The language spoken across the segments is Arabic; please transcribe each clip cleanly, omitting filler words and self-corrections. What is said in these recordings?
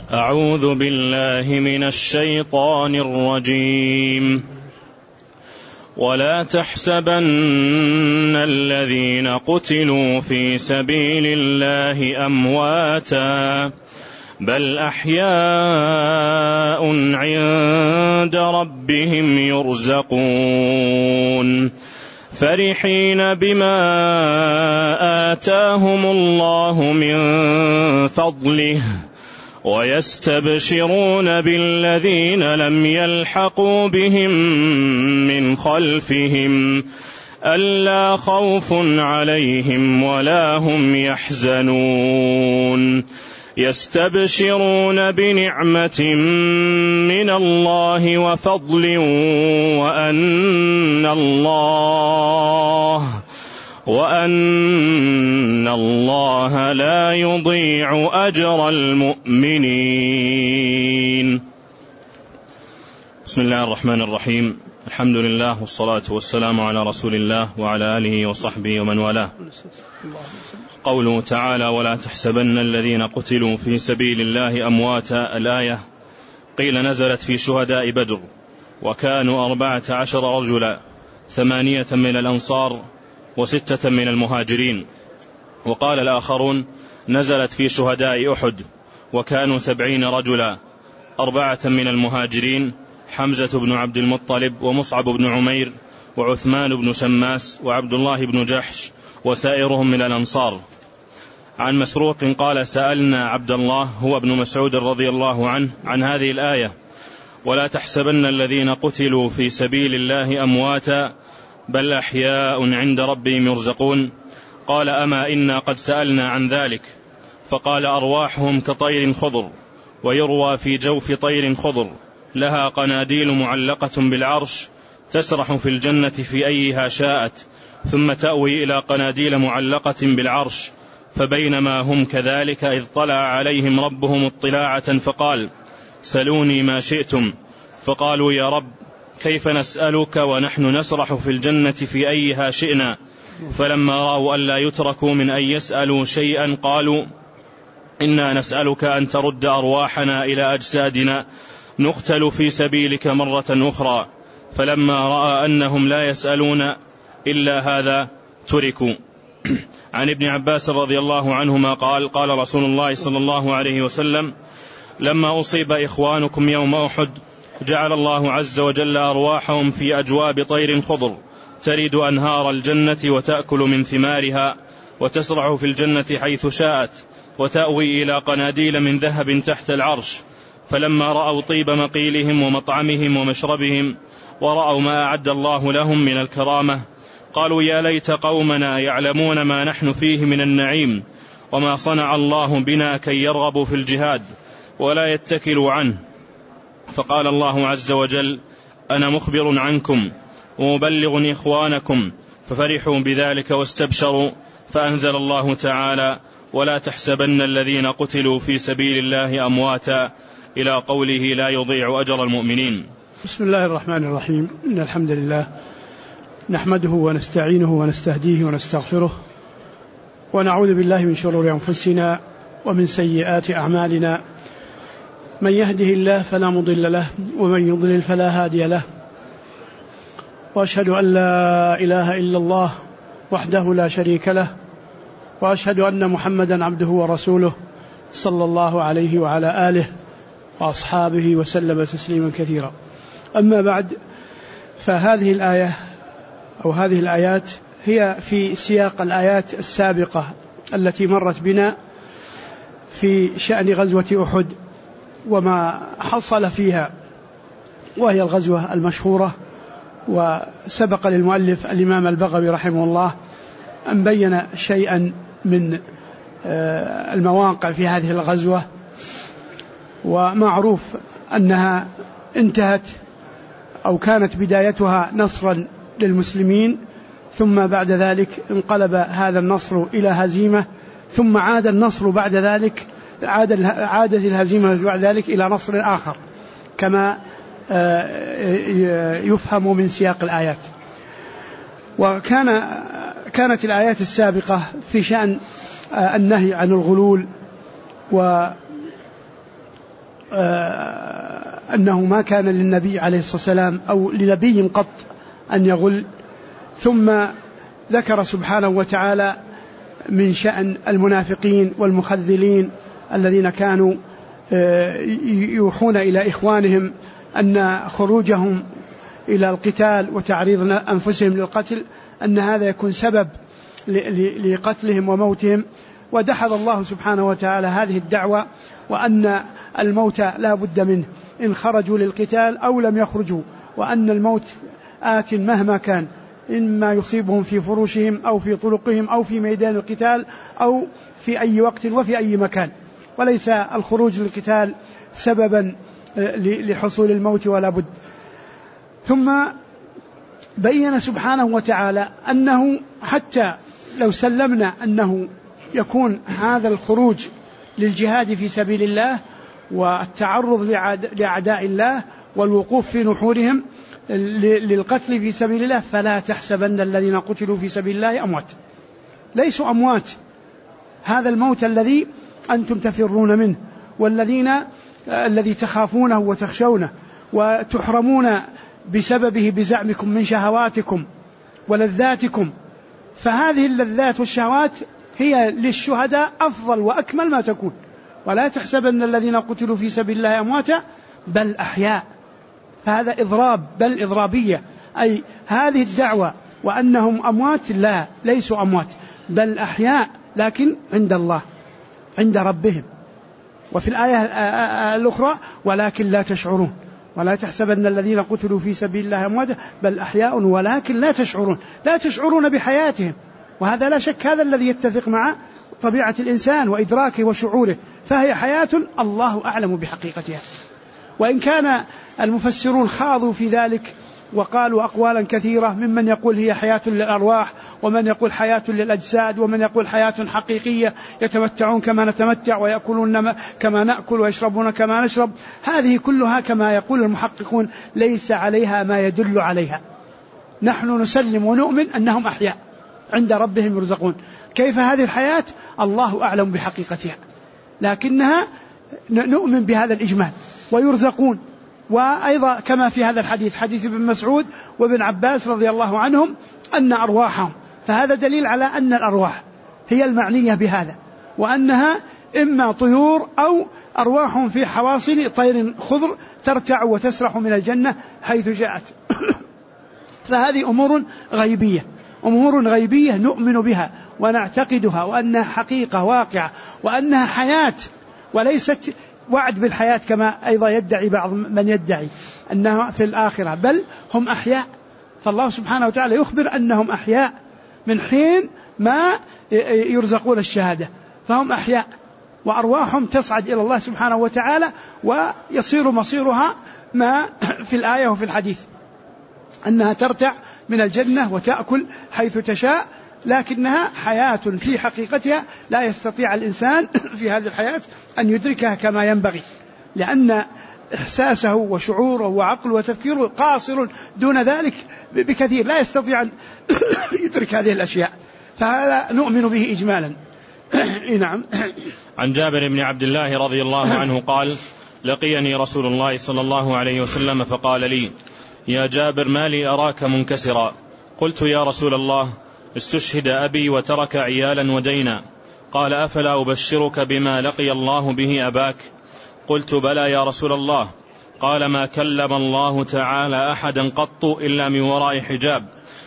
أعوذ بالله من الشيطان الرجيم. ولا تحسبن الذين قتلوا في سبيل الله أمواتا بل أحياء عند ربهم يرزقون فرحين بما آتاهم الله من فضله ويستبشرون بالذين لم يلحقوا بهم من خلفهم ألا خوف عليهم ولا هم يحزنون يستبشرون بنعمة من الله وفضل وأن الله لا يضيع أجر المؤمنين. بسم الله الرحمن الرحيم. الحمد لله والصلاة والسلام على رسول الله وعلى آله وصحبه ومن والاه. قوله تعالى ولا تحسبن الذين قتلوا في سبيل الله أمواتا. الآية قيل نزلت في شهداء بدر وكانوا 14 رجلا 8 من الأنصار و6 من المهاجرين. وقال الآخرون نزلت في شهداء أحد وكانوا 70 رجلا 4 من المهاجرين حمزة بن عبد المطلب ومصعب بن عمير وعثمان بن شماس وعبد الله بن جحش وسائرهم من الأنصار. عن مسروق قال سألنا عبد الله هو ابن مسعود رضي الله عنه عن هذه الآية ولا تحسبن الذين قتلوا في سبيل الله أمواتا بل أحياء عند ربهم يرزقون. قال أما إنا قد سألنا عن ذلك فقال أرواحهم كطير خضر ويروى في جوف طير خضر لها قناديل معلقة بالعرش تسرح في الجنة في أيها شاءت ثم تأوي إلى قناديل معلقة بالعرش. فبينما هم كذلك إذ طلع عليهم ربهم اطلاعة فقال سلوني ما شئتم. فقالوا يا رب كيف نسألك ونحن نسرح في الجنة في أيها شئنا. فلما رأوا ألا يتركوا من أن يسألوا شيئا قالوا إنا نسألك أن ترد أرواحنا إلى أجسادنا نقتل في سبيلك مرة أخرى. فلما رأى أنهم لا يسألون إلا هذا تركوا. عن ابن عباس رضي الله عنهما قال قال رسول الله صلى الله عليه وسلم لما أصيب إخوانكم يوم أحد جعل الله عز وجل أرواحهم في أجواب طير خضر ترد أنهار الجنة وتأكل من ثمارها وتسرع في الجنة حيث شاءت وتأوي إلى قناديل من ذهب تحت العرش. فلما رأوا طيب مقيلهم ومطعمهم ومشربهم ورأوا ما أعد الله لهم من الكرامة قالوا يا ليت قومنا يعلمون ما نحن فيه من النعيم وما صنع الله بنا كي يرغبوا في الجهاد ولا يتكلوا عنه. فقال الله عز وجل أنا مخبر عنكم ومبلغ إخوانكم ففرحوا بذلك واستبشروا. فأنزل الله تعالى ولا تحسبن الذين قتلوا في سبيل الله أمواتا إلى قوله لا يضيع أجر المؤمنين. بسم الله الرحمن الرحيم. إن الحمد لله نحمده ونستعينه ونستهديه ونستغفره ونعوذ بالله من شرور أنفسنا ومن سيئات أعمالنا من يهده الله فلا مضل له ومن يضلل فلا هادي له وأشهد أن لا إله إلا الله وحده لا شريك له وأشهد أن محمدا عبده ورسوله صلى الله عليه وعلى آله وأصحابه وسلم تسليما كثيرا. أما بعد فهذه الآية أو هذه الآيات هي في سياق الآيات السابقة التي مرت بنا في شأن غزوة أحد وما حصل فيها، وهي الغزوة المشهورة. وسبق للمؤلف الإمام البغوي رحمه الله أن بين شيئا من المواقع في هذه الغزوة، ومعروف أنها انتهت أو كانت بدايتها نصرا للمسلمين، ثم بعد ذلك انقلب هذا النصر إلى هزيمة، ثم عاد النصر بعد ذلك عادت الهزيمة بعد ذلك إلى نصر آخر كما يفهم من سياق الآيات. وكانت الآيات السابقة في شأن النهي عن الغلول أنه ما كان للنبي عليه الصلاة والسلام أو لنبي قط أن يغل. ثم ذكر سبحانه وتعالى من شأن المنافقين والمخذلين الذين كانوا يوحون إلى إخوانهم أن خروجهم إلى القتال وتعريض أنفسهم للقتل أن هذا يكون سبب لقتلهم وموتهم. ودحض الله سبحانه وتعالى هذه الدعوة وأن الموت لا بد منه إن خرجوا للقتال أو لم يخرجوا، وأن الموت آت مهما كان، إما يصيبهم في فروشهم أو في طرقهم أو في ميدان القتال أو في أي وقت وفي أي مكان، وليس الخروج للقتال سببا لحصول الموت ولا بد. ثم بين سبحانه وتعالى أنه حتى لو سلمنا أنه يكون هذا الخروج للجهاد في سبيل الله والتعرض لأعداء الله والوقوف في نحورهم للقتل في سبيل الله، فلا تحسبن الذين قتلوا في سبيل الله أموات، ليسوا أموات. هذا الموت الذي أنتم تفرون منه الذي تخافونه وتخشونه وتحرمون بسببه بزعمكم من شهواتكم ولذاتكم، فهذه اللذات والشهوات هي للشهداء أفضل وأكمل ما تكون. ولا تحسبن الذين قتلوا في سبيل الله أمواتا بل أحياء، فهذا إضراب بل إضرابية، أي هذه الدعوة وأنهم أموات لا، ليسوا أموات بل أحياء لكن عند الله عند ربهم. وفي الآية الأخرى ولكن لا تشعرون، ولا تحسبن الذين قتلوا في سبيل الله أمواتا بل أحياء ولكن لا تشعرون، لا تشعرون بحياتهم. وهذا لا شك هذا الذي يتفق مع طبيعة الإنسان وإدراكه وشعوره، فهي حياة الله أعلم بحقيقتها. وإن كان المفسرون خاضوا في ذلك وقالوا أقوالا كثيرة، ممن يقول هي حياة للأرواح، ومن يقول حياة للأجساد، ومن يقول حياة حقيقية يتمتعون كما نتمتع ويأكلون كما نأكل ويشربون كما نشرب. هذه كلها كما يقول المحققون ليس عليها ما يدل عليها. نحن نسلم ونؤمن أنهم أحياء عند ربهم يرزقون. كيف هذه الحياة؟ الله أعلم بحقيقتها، لكنها نؤمن بهذا الإجمال ويرزقون. وأيضا كما في هذا الحديث حديث ابن مسعود وابن عباس رضي الله عنهم أن أرواحهم، فهذا دليل على أن الأرواح هي المعنية بهذا، وأنها إما طيور أو أرواح في حواصل طير خضر ترتع وتسرح من الجنة حيث جاءت. فهذه أمور غيبية نؤمن بها ونعتقدها، وأنها حقيقة واقعة، وأنها حياة وليست وعد بالحياة كما أيضا يدعي بعض من يدعي أنها في الآخرة، بل هم أحياء. فالله سبحانه وتعالى يخبر أنهم أحياء من حين ما يرزقون الشهادة، فهم أحياء وأرواحهم تصعد إلى الله سبحانه وتعالى، ويصير مصيرها ما في الآية وفي الحديث أنها ترتع من الجنة وتأكل حيث تشاء، لكنها حياة في حقيقتها لا يستطيع الإنسان في هذه الحياة أن يدركها كما ينبغي، لأن إحساسه وشعوره وعقله وتفكيره قاصر دون ذلك بكثير، لا يستطيع أن يدرك هذه الأشياء. فهذا نؤمن به إجمالا. نعم. عن جابر بن عبد الله رضي الله عنه قال: لقيني رسول الله صلى الله عليه وسلم فقال لي: يا جابر ما لي أراك منكسرا؟ قلت: يا رسول الله استشهد أبي وترك عيالا ودينا. قال: أفلا أبشرك بما لقي الله به أباك؟ قلت: بلى يا رسول الله. قال: ما كلم الله تعالى أحدا قط إلا من وراء حجاب،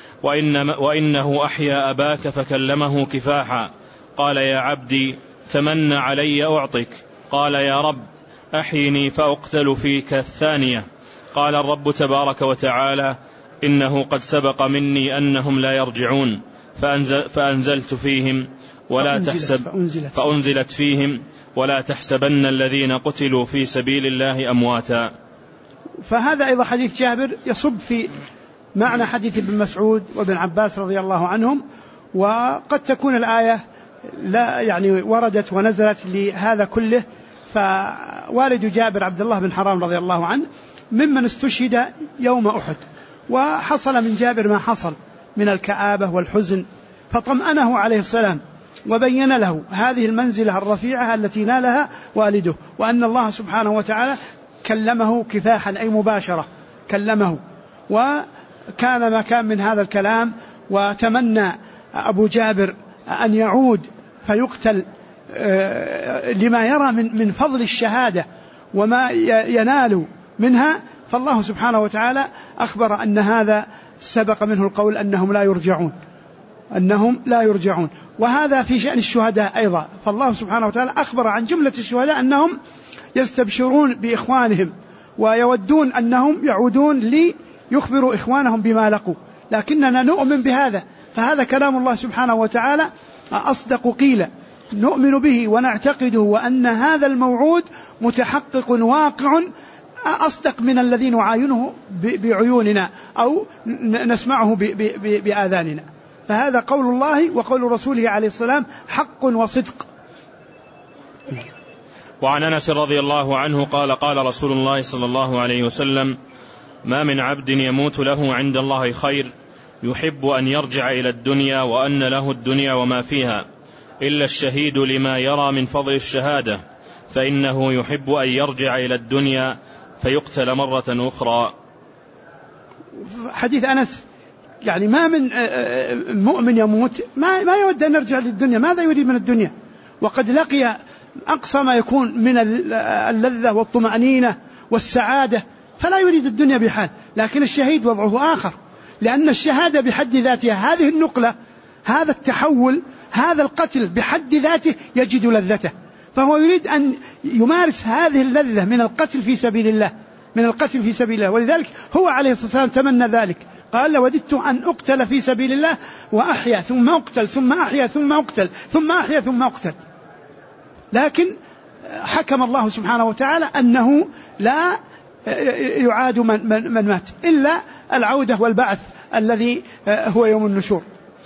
وإنه أحيا أباك فكلمه كفاحا. قال: يا عبدي تمنى علي أعطك. قال: يا رب أحيني فأقتل فيك الثانية. قال الرب تبارك وتعالى: إنه قد سبق مني أنهم لا يرجعون، فأنزلت فيهم فأنزلت فيهم ولا تحسبن الذين قتلوا في سبيل الله أمواتا. فهذا أيضا حديث جابر يصب في معنى حديث ابن مسعود وابن عباس رضي الله عنهم، وقد تكون الآية لا وردت ونزلت لهذا كله. فوالد جابر عبد الله بن حرام رضي الله عنه ممن استشهد يوم أحد، وحصل من جابر ما حصل من الكآبة والحزن، فطمأنه عليه السلام وبين له هذه المنزلة الرفيعة التي نالها والده، وأن الله سبحانه وتعالى كلمه كفاحا أي مباشرة كلمه، وكان ما كان من هذا الكلام. وتمنى أبو جابر أن يعود فيقتل لما يرى من فضل الشهادة وما ينال منها، فالله سبحانه وتعالى أخبر أن هذا سبق منه القول أنهم لا يرجعون، وهذا في شأن الشهداء أيضا. فالله سبحانه وتعالى أخبر عن جملة الشهداء أنهم يستبشرون بإخوانهم ويودون أنهم يعودون ليخبروا إخوانهم بما لقوا، لكننا نؤمن بهذا، فهذا كلام الله سبحانه وتعالى أصدق قيل، نؤمن به ونعتقده، وأن هذا الموعود متحقق واقع أصدق من الذي نعاينه بعيوننا أو نسمعه بآذاننا. فهذا قول الله وقول رسوله عليه السلام حق وصدق. وعن أنس رضي الله عنه قال قال رسول الله صلى الله عليه وسلم: ما من عبد يموت له عند الله خير يحب أن يرجع إلى الدنيا وأن له الدنيا وما فيها إلا الشهيد لما يرى من فضل الشهادة، فإنه يحب أن يرجع إلى الدنيا فيقتل مرة أخرى. حديث أنس يعني ما من مؤمن يموت ما يود أن يرجع للدنيا، ماذا يريد من الدنيا؟ وقد لقي أقصى ما يكون من اللذة والطمأنينة والسعادة، فلا يريد الدنيا بحال. لكن الشهيد وضعه آخر، لأن الشهادة بحد ذاتها، هذه النقلة، هذا التحول، هذا القتل بحد ذاته يجد لذته، فهو يريد أن يمارس هذه اللذة من القتل في سبيل الله، ولذلك هو عليه الصلاة والسلام تمنى ذلك، قال: لوددت أن أقتل في سبيل الله وأحيا ثم أقتل ثم أحيا ثم أقتل ثم أحيا ثم أقتل. لكن حكم الله سبحانه وتعالى أنه لا يعاد من مات إلا العودة والبعث الذي هو يوم النشور.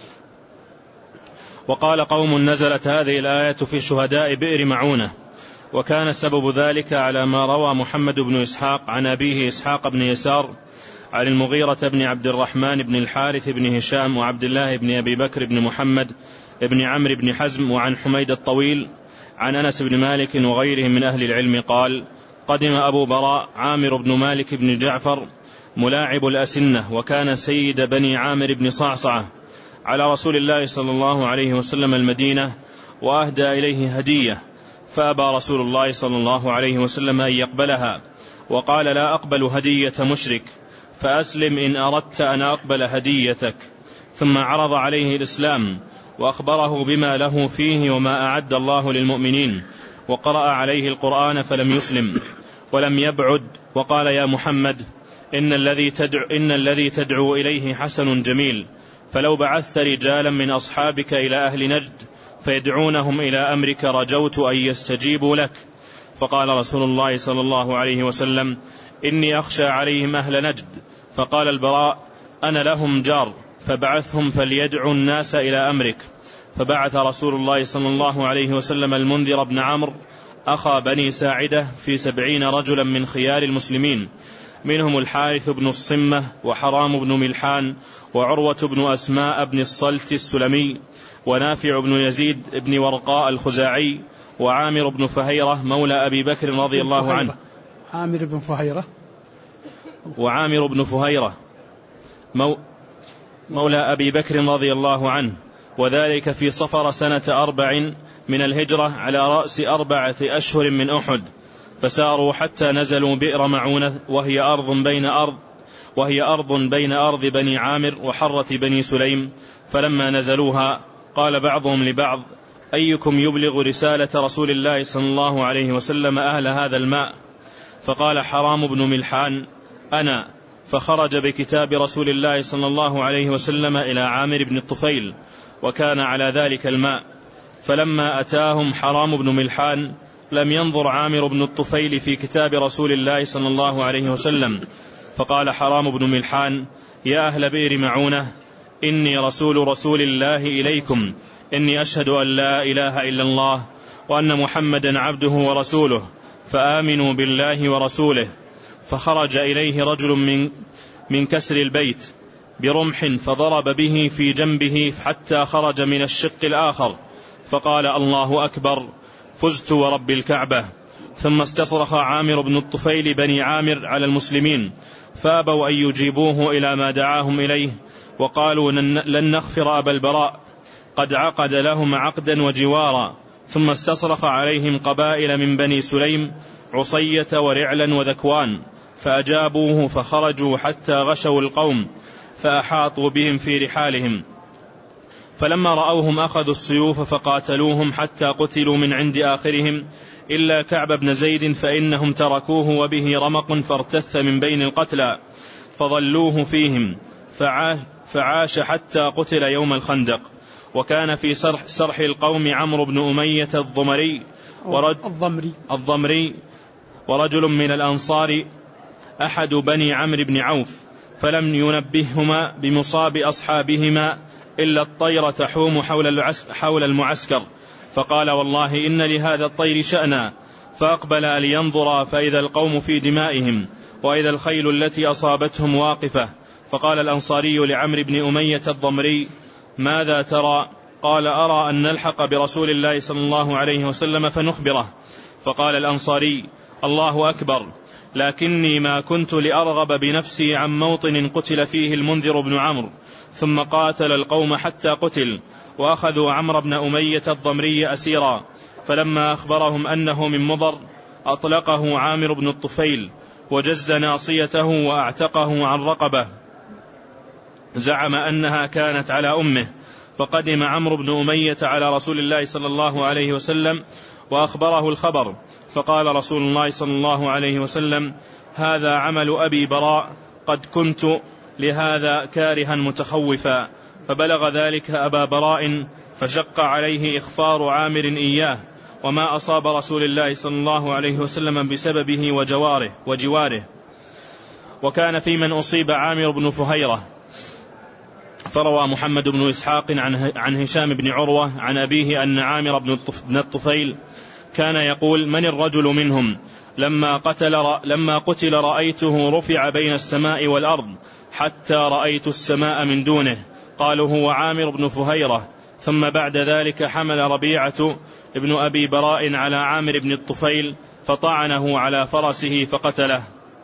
وقال قوم: نزلت هذه الآية في شهداء بئر معونة، وكان سبب ذلك على ما روى محمد بن إسحاق عن أبيه إسحاق بن يسار عن المغيرة بن عبد الرحمن بن الحارث بن هشام وعبد الله بن أبي بكر بن محمد بن عمرو بن حزم وعن حميد الطويل عن أنس بن مالك وغيرهم من أهل العلم قال: قدم أبو براء عامر بن مالك بن جعفر ملاعب الأسنة، وكان سيد بني عامر بن صعصعة، على رسول الله صلى الله عليه وسلم المدينة، وأهدى إليه هدية، فأبى رسول الله صلى الله عليه وسلم أن يقبلها، وقال: لا أقبل هدية مشرك، فأسلم إن أردت أن أقبل هديتك. ثم عرض عليه الإسلام وأخبره بما له فيه وما أعد الله للمؤمنين، وقرأ عليه القرآن فلم يسلم ولم يبعد، وقال: يا محمد إن الذي تدعو إليه حسن جميل، فلو بعثت رجالا من أصحابك إلى أهل نجد فيدعونهم إلى أمرك رجوت أن يستجيبوا لك. فقال رسول الله صلى الله عليه وسلم: إني أخشى عليهم أهل نجد. فقال البراء: أنا لهم جار، فبعثهم فليدعوا الناس إلى أمرك. فبعث رسول الله صلى الله عليه وسلم المنذر بن عمرو أخا بني ساعدة في 70 رجلا من خيار المسلمين، منهم الحارث بن الصمة وحرام بن ملحان وعروة بن أسماء بن الصلت السلمي ونافع بن يزيد بن ورقاء الخزاعي وعامر بن فهيرة مولى أبي بكر رضي الله عنه. وعامر بن فهيرة مولى أبي بكر رضي الله عنه، وذلك في صفر سنة 4 من الهجرة على رأس 4 أشهر من أحد، فساروا حتى نزلوا بئر معونة، وهي أرض بين أرض بني عامر وحرة بني سليم. فلما نزلوها قال بعضهم لبعض: أيكم يبلغ رسالة رسول الله صلى الله عليه وسلم أهل هذا الماء؟ فقال حرام بن ملحان: أنا. فخرج بكتاب رسول الله صلى الله عليه وسلم إلى عامر بن الطفيل، وكان على ذلك الماء. فلما أتاهم حرام بن ملحان لم ينظر عامر بن الطفيل في كتاب رسول الله صلى الله عليه وسلم، فقال حرام بن ملحان: يا أهل بئر معونة، إني رسول الله إليكم، إني أشهد أن لا إله إلا الله وأن محمدا عبده ورسوله، فآمنوا بالله ورسوله. فخرج إليه رجل من كسر البيت برمح، فضرب به في جنبه حتى خرج من الشق الآخر، فقال الله أكبر فزت ورب الكعبة. ثم استصرخ عامر بن الطفيل بني عامر على المسلمين فابوا أن يجيبوه إلى ما دعاهم إليه، وقالوا لن نغفر أبا البراء، قد عقد لهم عقدا وجوارا. ثم استصرخ عليهم قبائل من بني سليم عصية ورعلا وذكوان، فأجابوه فخرجوا حتى غشوا القوم فأحاطوا بهم في رحالهم، فلما رأوهم أخذوا السيوف فقاتلوهم حتى قتلوا من عند آخرهم إلا كعب بن زيد، فإنهم تركوه وبه رمق فارتث من بين القتلى، فظلوه فيهم فعاش حتى قتل يوم الخندق. وكان في سرح القوم عمرو بن أمية الضمري ورجل من الأنصار أحد بني عمرو بن عوف، فلم ينبههما بمصاب أصحابهما إلا الطير تحوم حول المعسكر، فقال والله إن لهذا الطير شأنا، فأقبل لينظر فإذا القوم في دمائهم وإذا الخيل التي أصابتهم واقفة. فقال الأنصاري لعمرو بن أمية الضمري ماذا ترى؟ قال أرى أن نلحق برسول الله صلى الله عليه وسلم فنخبره. فقال الأنصاري الله أكبر، لكني ما كنت لأرغب بنفسي عن موطن قتل فيه المنذر بن عمرو، ثم قاتل القوم حتى قتل، وأخذوا عمرو بن أمية الضمري أسيرا، فلما أخبرهم أنه من مضر أطلقه عامر بن الطفيل وجز ناصيته وأعتقه عن رقبة، زعم أنها كانت على أمه. فقدم عمرو بن أمية على رسول الله صلى الله عليه وسلم وأخبره الخبر، فقال رسول الله صلى الله عليه وسلم هذا عمل أبي براء، قد كنت لهذا كارها متخوفا. فبلغ ذلك أبا براء فشق عليه إخفار عامر إياه، وما أصاب رسول الله صلى الله عليه وسلم بسببه وجواره. وكان في من أصيب عامر بن فهيرة. فروى محمد بن إسحاق عن هشام بن عروة عن أبيه أن عامر بن الطفيل كان يقول من الرجل منهم؟ لما قتل رأيته رفع بين السماء والأرض حتى رأيت السماء من دونه. قالوا هو عامر بن فهيرة. ثم بعد ذلك حمل ربيعة ابن أبي براء على عامر بن الطفيل فطعنه على فرسه فقتله.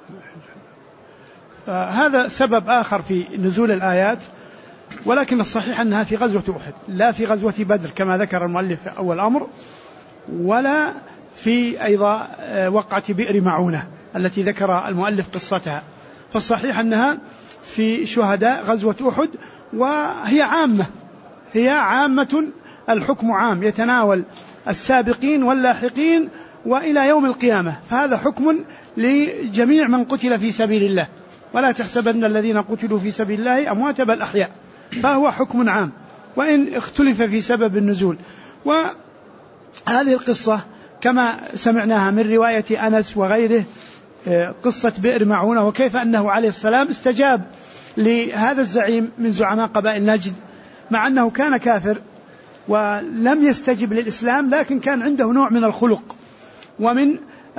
هذا سبب آخر في نزول الآيات، ولكن الصحيح أنها في غزوة أحد لا في غزوة بدر كما ذكر المؤلف في أول الأمر، ولا في أيضا وقعة بئر معونة التي ذكر المؤلف قصتها. فالصحيح أنها في شهداء غزوة أحد، وهي عامة الحكم عام يتناول السابقين واللاحقين وإلى يوم القيامة، فهذا حكم لجميع من قتل في سبيل الله، ولا تحسبن الذين قتلوا في سبيل الله أموات بل أحياء، فهو حكم عام وإن اختلف في سبب النزول. وهذه القصة كما سمعناها من رواية أنس وغيره، قصة بئر معونة، وكيف أنه عليه السلام استجاب لهذا الزعيم من زعماء قبائل نجد، مع أنه كان كافر ولم يستجب للإسلام، لكن كان عنده نوع من الخلق ومن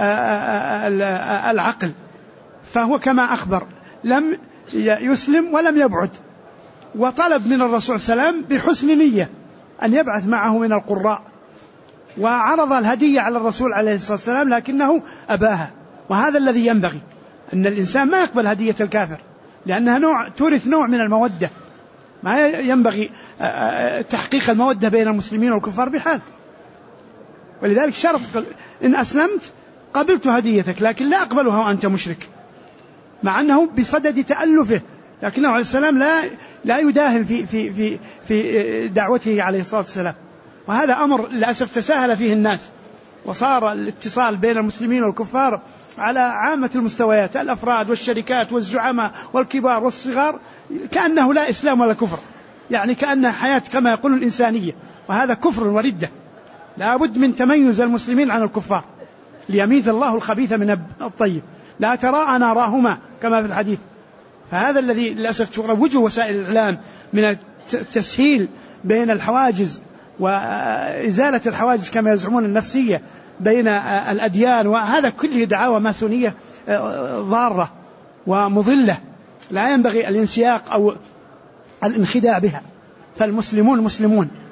العقل، فهو كما أخبر لم يسلم ولم يبعد، وطلب من الرسول صلى الله عليه وسلم بحسن نية أن يبعث معه من القراء، وعرض الهدية على الرسول عليه الصلاة والسلام لكنه أباها. وهذا الذي ينبغي، أن الإنسان ما يقبل هدية الكافر، لأنها تورث نوع من المودة، ما ينبغي تحقيق المودة بين المسلمين والكفار بحال. ولذلك شرط إن أسلمت قبلت هديتك، لكن لا أقبلها وأنت مشرك، مع أنه بصدد تألفه، لكنه عليه السلام لا يداهن في دعوته عليه الصلاة والسلام. وهذا أمر للأسف تساهل فيه الناس، وصار الاتصال بين المسلمين والكفار على عامة المستويات، الأفراد والشركات والزعماء والكبار والصغار، كأنه لا إسلام ولا كفر، يعني كأنها حياة كما يقول الإنسانية، وهذا كفر وردة. لا بد من تميز المسلمين عن الكفار ليميز الله الخبيث من الطيب، لا تراءى ناراهما كما في الحديث. فهذا الذي للأسف تروجه وسائل الإعلام من التسهيل بين الحواجز وإزالة الحواجز كما يزعمون النفسية بين الأديان، وهذا كله دعاوى ماسونية ضارة ومضلة، لا ينبغي الانسياق أو الانخداع بها. فالمسلمون مسلمون،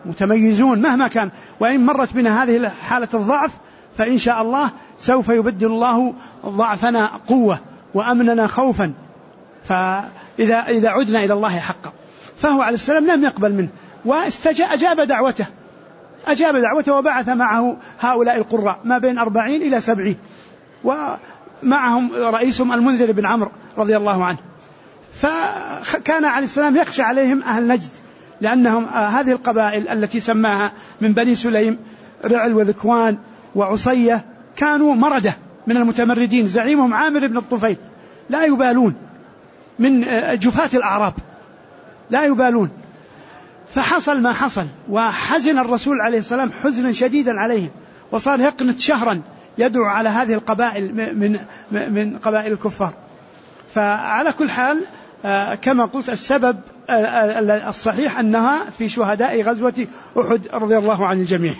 متميزون مهما كان، وإن مرت بنا هذه حالة الضعف فإن شاء الله سوف يبدل الله ضعفنا قوة وأمننا خوفا، فإذا عدنا إلى الله حقا. فهو عليه السلام لم يقبل منه وأجاب دعوته وبعث معه هؤلاء القراء ما بين 40 إلى 70، ومعهم رئيسهم المنذر بن عمرو رضي الله عنه. فكان عليه السلام يخشى عليهم أهل نجد، لأنهم هذه القبائل التي سماها من بني سليم رعل وذكوان وعصية كانوا مردة من المتمردين، زعيمهم عامر بن الطفيل، لا يبالون، من جفاة الأعراب لا يبالون. فحصل ما حصل، وحزن الرسول عليه السلام حزنا شديدا عليهم، وصار يقنت شهرا يدعو على هذه القبائل من قبائل الكفار. فعلى كل حال كما قلت السبب الصحيح أنها في شهداء غزوة أحد رضي الله عن الجميع.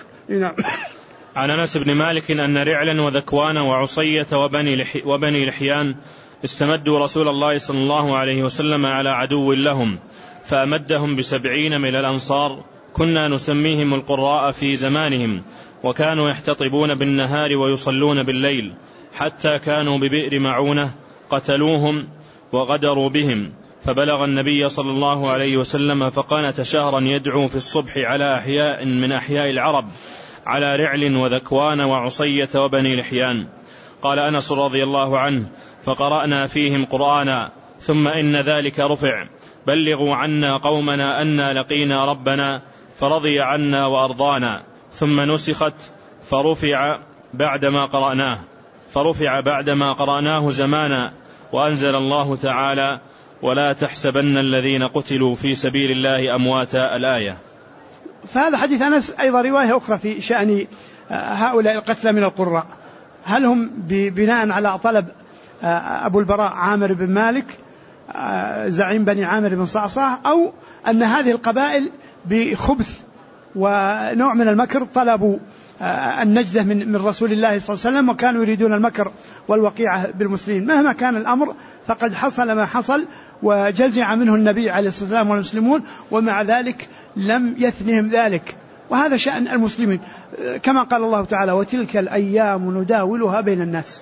عن أنس بن مالك أن رعلا وذكوان وعصية وبني لحيان استمدوا رسول الله صلى الله عليه وسلم على عدو لهم، فأمدهم ب70 من الأنصار، كنا نسميهم القراء في زمانهم، وكانوا يحتطبون بالنهار ويصلون بالليل، حتى كانوا ببئر معونة قتلوهم وغدروا بهم، فبلغ النبي صلى الله عليه وسلم فقانت شهرا يدعو في الصبح على أحياء من أحياء العرب على رعل وذكوان وعصية وبني لحيان. قال أنس رضي الله عنه: فقرأنا فيهم قرآنا، ثم إن ذلك رفع: بلغوا عنا قومنا أنا لقينا ربنا فرضي عنا وأرضانا، ثم نسخت فرفع بعدما قرأناه زمانا، وأنزل الله تعالى: ولا تحسبن الذين قتلوا في سبيل الله أمواتا، الآية. فهذا حديث أنس أيضا رواية أخرى في شأن هؤلاء القتلى من القراء، هل هم بناء على طلب أبو البراء عامر بن مالك زعيم بني عامر بن صعصع، أو أن هذه القبائل بخبث ونوع من المكر طلبوا النجدة من رسول الله صلى الله عليه وسلم، وكانوا يريدون المكر والوقيعة بالمسلمين. مهما كان الأمر فقد حصل ما حصل، وجزع منه النبي عليه الصلاة والسلام والمسلمون، ومع ذلك لم يثنهم ذلك. وهذا شأن المسلمين، كما قال الله تعالى: وتلك الأيام نداولها بين الناس.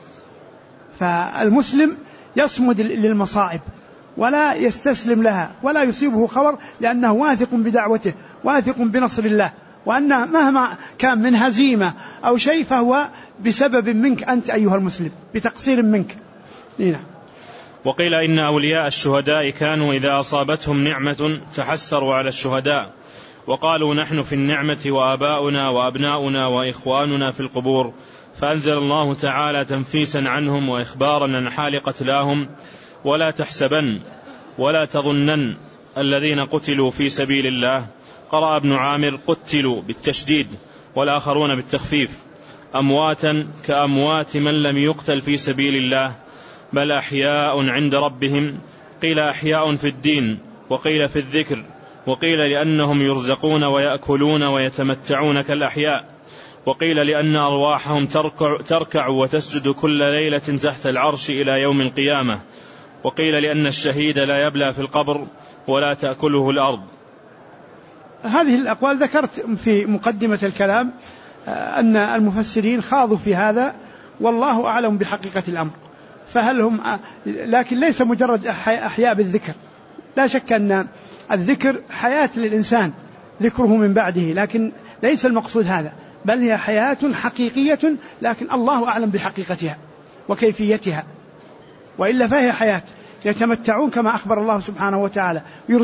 فالمسلم يصمد للمصائب ولا يستسلم لها ولا يصيبه خبر، لأنه واثق بدعوته، واثق بنصر الله، وأن مهما كان من هزيمة أو شيء فهو بسبب منك أنت أيها المسلم، بتقصير منك. وقيل إن أولياء الشهداء كانوا إذا أصابتهم نعمة تحسروا على الشهداء، وقالوا: نحن في النعمة وآباؤنا وأبناؤنا وإخواننا في القبور، فأنزل الله تعالى تنفيسا عنهم وإخبارا عن حال قتلاهم: ولا تحسبن ولا تظنن الذين قتلوا في سبيل الله. قرأ ابن عامر: قتلوا بالتشديد، والآخرون بالتخفيف: أمواتا كأموات من لم يقتل في سبيل الله، بل أحياء عند ربهم. قيل أحياء في الدين، وقيل في الذكر، وقيل لأنهم يرزقون ويأكلون ويتمتعون كالأحياء، وقيل لأن أرواحهم تركع وتسجد كل ليلة تحت العرش إلى يوم القيامة، وقيل لأن الشهيد لا يبلى في القبر ولا تأكله الأرض. هذه الأقوال ذكرت في مقدمة الكلام أن المفسرين خاضوا في هذا، والله أعلم بحقيقة الأمر. فهل هم لكن ليس مجرد أحياء بالذكر، لا شك أن الذكر حياة للإنسان ذكره من بعده، لكن ليس المقصود هذا، بل هي حياة حقيقية، لكن الله أعلم بحقيقتها وكيفيتها، وإلا فهي حياة يتمتعون كما أخبر الله سبحانه وتعالى،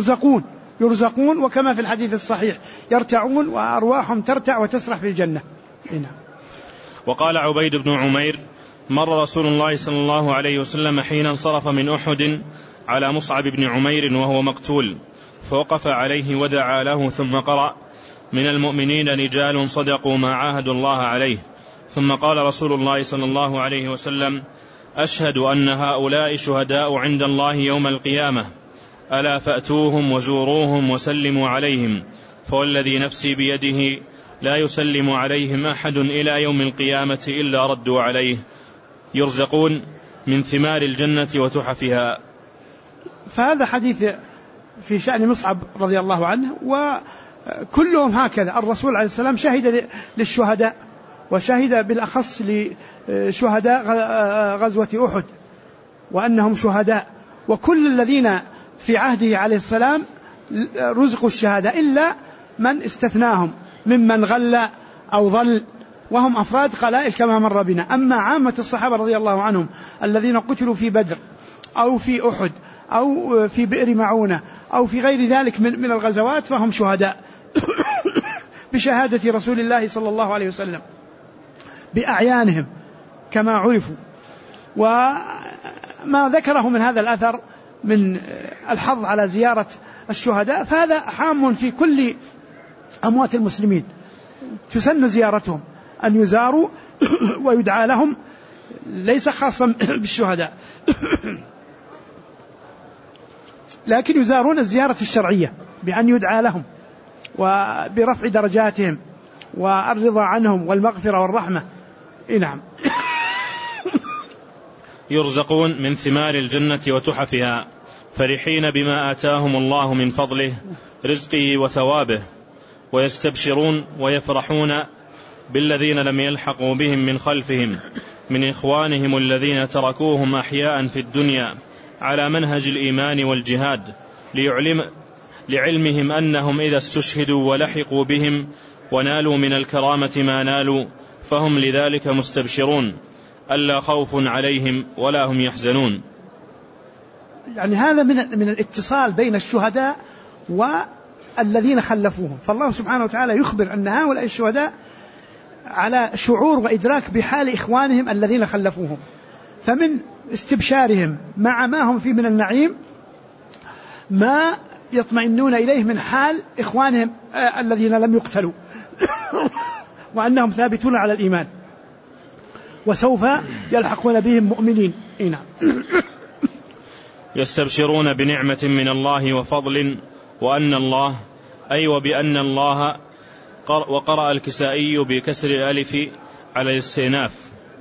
يرزقون وكما في الحديث الصحيح يرتعون وأرواحهم ترتع وتسرح في الجنة. وقال عبيد بن عمير: مر رسول الله صلى الله عليه وسلم حين انصرف من أحد على مصعب بن عمير وهو مقتول، فوقف عليه ودعا له، ثم قرأ: من المؤمنين رجال صدقوا ما عاهدوا الله عليه. ثم قال رسول الله صلى الله عليه وسلم: أشهد أن هؤلاء شهداء عند الله يوم القيامة، ألا فأتوهم وزوروهم وسلموا عليهم، فوالذي نفسي بيده لا يسلم عليهم أحد إلى يوم القيامة إلا ردوا عليه، يرزقون من ثمار الجنة وتحفها. فهذا حديث في شأن مصعب رضي الله عنه، كلهم هكذا. الرسول عليه السلام شهد للشهداء، وشهد بالأخص لشهداء غزوة أحد وأنهم شهداء، وكل الذين في عهده عليه السلام رزقوا الشهادة إلا من استثناهم ممن غل أو ضل، وهم أفراد قلائل كما مر بنا. أما عامة الصحابة رضي الله عنهم الذين قتلوا في بدر أو في أحد أو في بئر معونة أو في غير ذلك من الغزوات فهم شهداء بشهادة رسول الله صلى الله عليه وسلم بأعيانهم كما عرفوا. وما ذكره من هذا الأثر من الحظ على زيارة الشهداء فهذا عام في كل أموات المسلمين، تسن زيارتهم أن يزاروا ويدعى لهم، ليس خاصا بالشهداء لكن يزارون الزيارة الشرعية بأن يدعى لهم وبرفع درجاتهم والرضا عنهم والمغفرة والرحمة. نعم. يرزقون من ثمار الجنة وتحفها فرحين بما آتاهم الله من فضله رزقه وثوابه، ويستبشرون ويفرحون بالذين لم يلحقوا بهم من خلفهم من إخوانهم الذين تركوهم أحياء في الدنيا على منهج الإيمان والجهاد لعلمهم أنهم إذا استشهدوا ولحقوا بهم ونالوا من الكرامة ما نالوا فهم لذلك مستبشرون ألا خوف عليهم ولا هم يحزنون. يعني هذا من الاتصال بين الشهداء والذين خلفوهم، فالله سبحانه وتعالى يخبر أن هؤلاء الشهداء على شعور وإدراك بحال إخوانهم الذين خلفوهم، فمن استبشارهم مع ما هم فيه من النعيم ما يطمئنون إليه من حال إخوانهم الذين لم يقتلوا وأنهم ثابتون على الإيمان وسوف يلحقون بهم مؤمنين. نعم. يستبشرون بنعمة من الله وفضل وأن الله أي وبأن الله، وقرأ الكسائي بكسر الألف على الاستئناف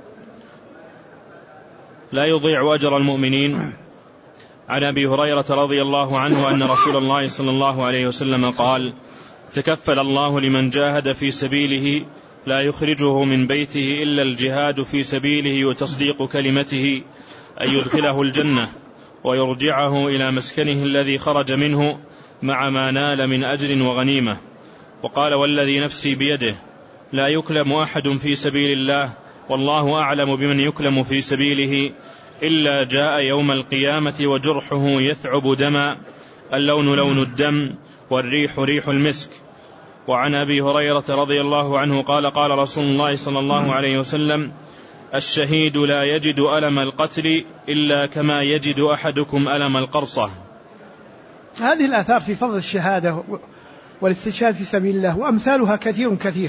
لا يضيع أجر المؤمنين. عن أبي هريرة رضي الله عنه أن رسول الله صلى الله عليه وسلم قال: تكفل الله لمن جاهد في سبيله لا يخرجه من بيته إلا الجهاد في سبيله وتصديق كلمته أن يدخله الجنة ويرجعه إلى مسكنه الذي خرج منه مع ما نال من أجر وغنيمة. وقال: والذي نفسي بيده لا يكلم أحد في سبيل الله والله أعلم بمن يكلم في سبيله إلا جاء يوم القيامة وجرحه يثعب دما، اللون لون الدم والريح ريح المسك. وعن أبي هريرة رضي الله عنه قال: قال رسول الله صلى الله عليه وسلم: الشهيد لا يجد ألم القتل إلا كما يجد أحدكم ألم القرصة. هذه الآثار في فضل الشهادة والاستشهاد في سبيل الله وأمثالها كثير كثير،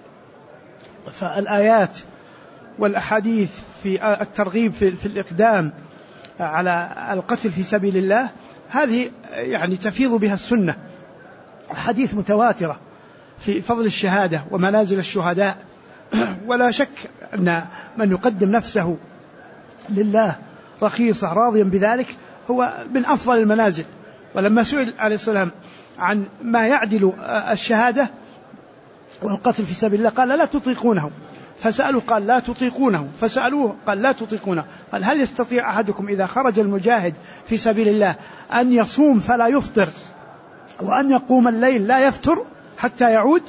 فالآيات والأحاديث في الترغيب في الإقدام على القتل في سبيل الله هذه يعني تفيض بها السنة، حديث متواترة في فضل الشهادة ومنازل الشهداء. ولا شك أن من يقدم نفسه لله رخيصة راضيا بذلك هو من أفضل المنازل. ولما سئل عليه السلام عن ما يعدل الشهادة والقتل في سبيل الله قال: لا تطيقونه. فسألوا قال: لا تطيقونه. فسألوه قال: لا تطيقونه. قال: هل يستطيع أحدكم إذا خرج المجاهد في سبيل الله أن يصوم فلا يفطر وأن يقوم الليل لا يفتر حتى يعود؟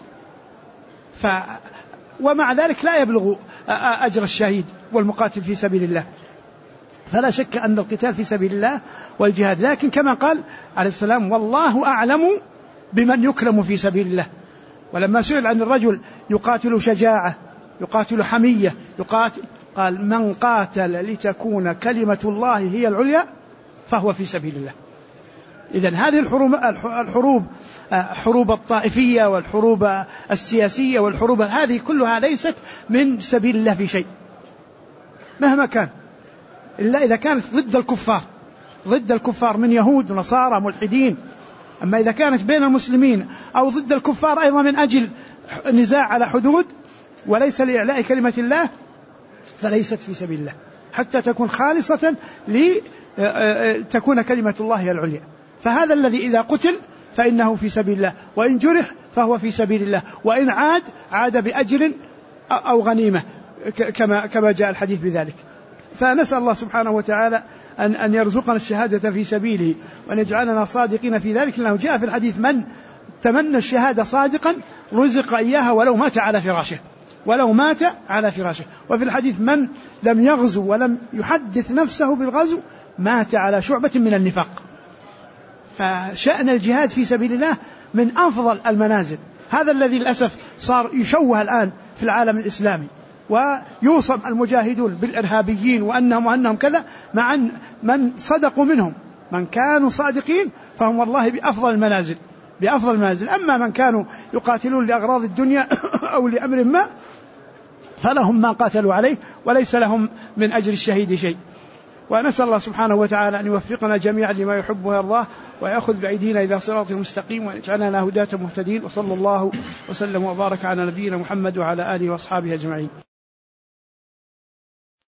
ومع ذلك لا يبلغ أجر الشهيد والمقاتل في سبيل الله. فلا شك أن القتال في سبيل الله والجهاد، لكن كما قال عليه السلام: والله أعلم بمن يكرم في سبيل الله. ولما سئل عن الرجل يقاتل شجاعة يقاتل حمية يقاتل، قال: من قاتل لتكون كلمة الله هي العليا فهو في سبيل الله. إذن هذه الحروب حروب الطائفية والحروب السياسية والحروب هذه كلها ليست من سبيل الله في شيء مهما كان، إلا إذا كانت ضد الكفار من يهود ونصارى ملحدين. أما إذا كانت بين المسلمين أو ضد الكفار أيضا من أجل نزاع على حدود وليس لإعلاء كلمة الله فليست في سبيل الله، حتى تكون خالصة لتكون كلمة الله هي العليا. فهذا الذي إذا قتل فإنه في سبيل الله، وإن جرح فهو في سبيل الله، وإن عاد بأجر أو غنيمة كما جاء الحديث بذلك. فنسأل الله سبحانه وتعالى أن يرزقنا الشهادة في سبيله، وأن يجعلنا صادقين في ذلك، لأنه جاء في الحديث من تمنى الشهادة صادقا رزق إياها ولو مات على فراشه. وفي الحديث من لم يغزو ولم يحدث نفسه بالغزو مات على شعبة من النفاق. فشأن الجهاد في سبيل الله من أفضل المنازل، هذا الذي للأسف صار يشوه الآن في العالم الإسلامي، ويوصم المجاهدون بالإرهابيين وأنهم كذا، مع من صدقوا منهم، من كانوا صادقين فهم والله بأفضل المنازل. أما من كانوا يقاتلون لأغراض الدنيا أو لأمر ما فلهم ما قاتلوا عليه، وليس لهم من أجر الشهيد شيء. ونسأل الله سبحانه وتعالى أن يوفقنا جميعا لما يحب ويرضاه، ويأخذ بأيدينا إلى صراط مستقيم، ويجعلنا هداة مهتدين. وصلى الله وسلم وبارك على نبينا محمد وعلى آله وأصحابه أجمعين.